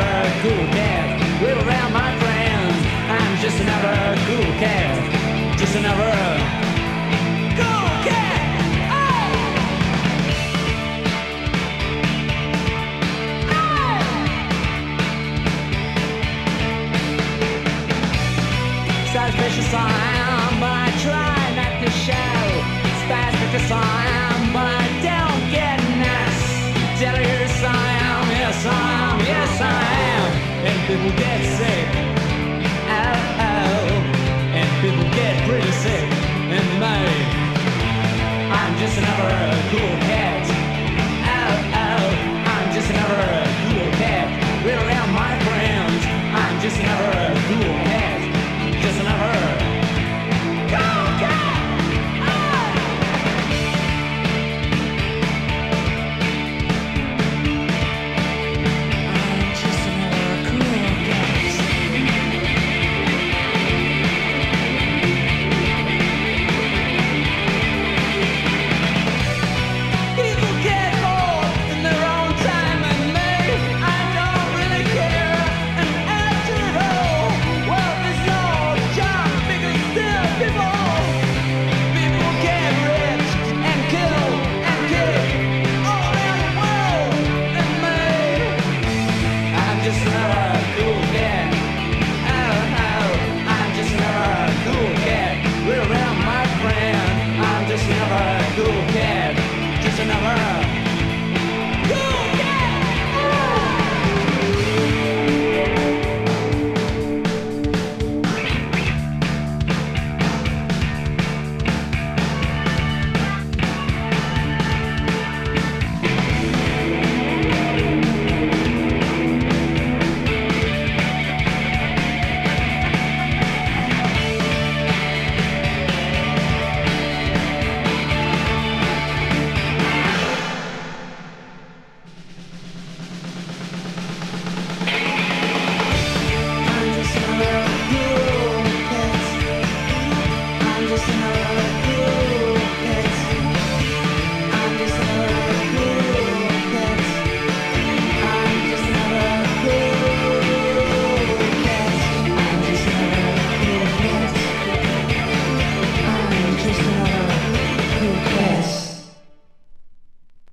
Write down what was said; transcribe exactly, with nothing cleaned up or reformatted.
another cool cat. Live around my friends. I'm just another cool cat. Just another cool cat. Oh! Oh! Suspicious I am, but I try not to show. Suspicious I am, but I don't get nice. Tell you yes I am, yes I am, yes I am. And people get sick. Oh, oh. And people get pretty sick. And me, I'm just another cool cat. Oh, oh. I'm just another cool cat. Live around my friends. I'm just another cool cat. Just another cool cat. Oh. I'm just another cool cat. People get bored in their own time, and me, I don't really care. And after all, well, there's no job because still people, people get rich and kill and kill all around the world. And me, I'm just another cool cat. Oh, oh, I'm just another cool cat. We're around my friend. I'm just another cool cat. Just another cool cat. I'm just another cool cat. I'm just another